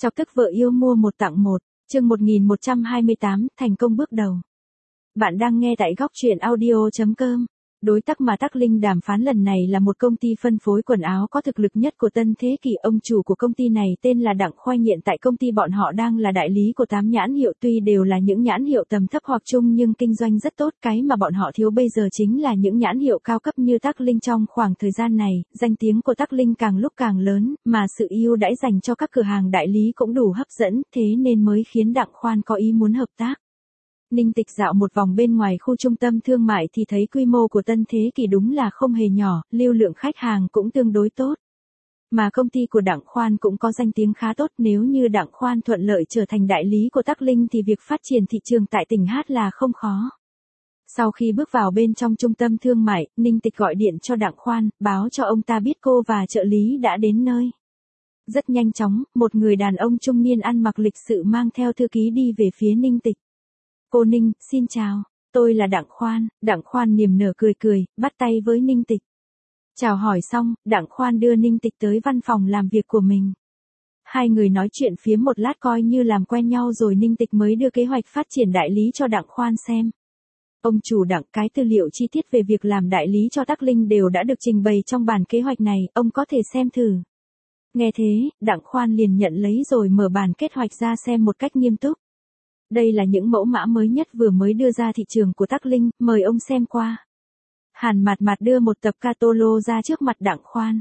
Chọc tức vợ yêu mua một tặng một, chương 1128, thành công bước đầu. Bạn đang nghe tại góc truyện audio.com. Đối tác mà Tắc Linh đàm phán lần này là một công ty phân phối quần áo có thực lực nhất của Tân Thế Kỷ. Ông chủ của công ty này tên là Đặng Khoai Nghiện. Tại công ty bọn họ đang là đại lý của 8 nhãn hiệu, tuy đều là những nhãn hiệu tầm thấp hoặc trung nhưng kinh doanh rất tốt. Cái mà bọn họ thiếu bây giờ chính là những nhãn hiệu cao cấp như Tắc Linh. Trong khoảng thời gian này, danh tiếng của Tắc Linh càng lúc càng lớn, mà sự ưu đãi dành cho các cửa hàng đại lý cũng đủ hấp dẫn, thế nên mới khiến Đặng Khoan có ý muốn hợp tác. Ninh Tịch dạo một vòng bên ngoài khu trung tâm thương mại thì thấy quy mô của Tân Thế Kỷ đúng là không hề nhỏ, lưu lượng khách hàng cũng tương đối tốt. Mà công ty của Đặng Khoan cũng có danh tiếng khá tốt, nếu như Đặng Khoan thuận lợi trở thành đại lý của Tắc Linh thì việc phát triển thị trường tại tỉnh Hát là không khó. Sau khi bước vào bên trong trung tâm thương mại, Ninh Tịch gọi điện cho Đặng Khoan, báo cho ông ta biết cô và trợ lý đã đến nơi. Rất nhanh chóng, một người đàn ông trung niên ăn mặc lịch sự mang theo thư ký đi về phía Ninh Tịch. Cô Ninh, xin chào, tôi là Đặng Khoan. Đặng Khoan niềm nở cười, bắt tay với Ninh Tịch. Chào hỏi xong, Đặng Khoan đưa Ninh Tịch tới văn phòng làm việc của mình. Hai người nói chuyện phiếm một lát coi như làm quen nhau rồi Ninh Tịch mới đưa kế hoạch phát triển đại lý cho Đặng Khoan xem. Ông chủ Đặng, cái tư liệu chi tiết về việc làm đại lý cho Tắc Linh đều đã được trình bày trong bản kế hoạch này, ông có thể xem thử. Nghe thế, Đặng Khoan liền nhận lấy rồi mở bản kế hoạch ra xem một cách nghiêm túc. Đây là những mẫu mã mới nhất vừa mới đưa ra thị trường của Tắc Linh, mời ông xem qua. Hàn Mạt Mạt đưa một tập catalog ra trước mặt Đặng Khoan.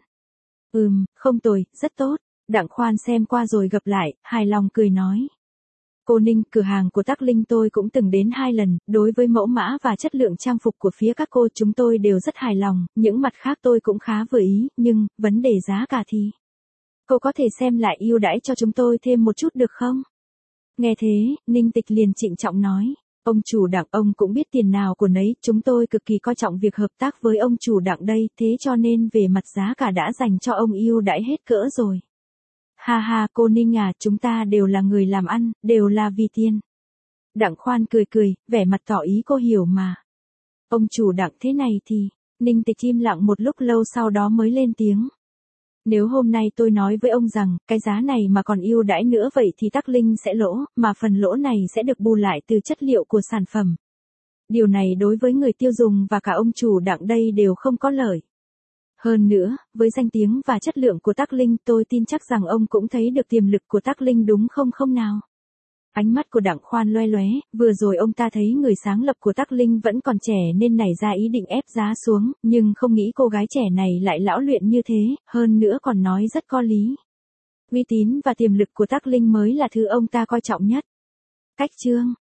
Không tồi, rất tốt. Đặng Khoan xem qua rồi gập lại, hài lòng cười nói. Cô Ninh, cửa hàng của Tắc Linh tôi cũng từng đến 2 lần, đối với mẫu mã và chất lượng trang phục của phía các cô chúng tôi đều rất hài lòng, những mặt khác tôi cũng khá vừa ý, nhưng, vấn đề giá cả thì. Cô có thể xem lại ưu đãi cho chúng tôi thêm một chút được không? Nghe thế, Ninh Tịch liền trịnh trọng nói, ông chủ Đặng, ông cũng biết tiền nào của nấy, chúng tôi cực kỳ coi trọng việc hợp tác với ông chủ Đặng đây, thế cho nên về mặt giá cả đã dành cho ông ưu đãi hết cỡ rồi. Ha ha, cô Ninh à, chúng ta đều là người làm ăn, đều là vì tiền. Đặng Khoan cười, vẻ mặt tỏ ý cô hiểu mà. Ông chủ Đặng thế này thì, Ninh Tịch im lặng một lúc lâu sau đó mới lên tiếng. Nếu hôm nay tôi nói với ông rằng, cái giá này mà còn ưu đãi nữa vậy thì Tắc Linh sẽ lỗ, mà phần lỗ này sẽ được bù lại từ chất liệu của sản phẩm. Điều này đối với người tiêu dùng và cả ông chủ Đặng đây đều không có lợi. Hơn nữa, với danh tiếng và chất lượng của Tắc Linh tôi tin chắc rằng ông cũng thấy được tiềm lực của Tắc Linh đúng không nào? Ánh mắt của Đặng Khoan loe loé, vừa rồi ông ta thấy người sáng lập của Tắc Linh vẫn còn trẻ nên nảy ra ý định ép giá xuống, nhưng không nghĩ cô gái trẻ này lại lão luyện như thế, hơn nữa còn nói rất có lý. Uy tín và tiềm lực của Tắc Linh mới là thứ ông ta coi trọng nhất. Cách chương,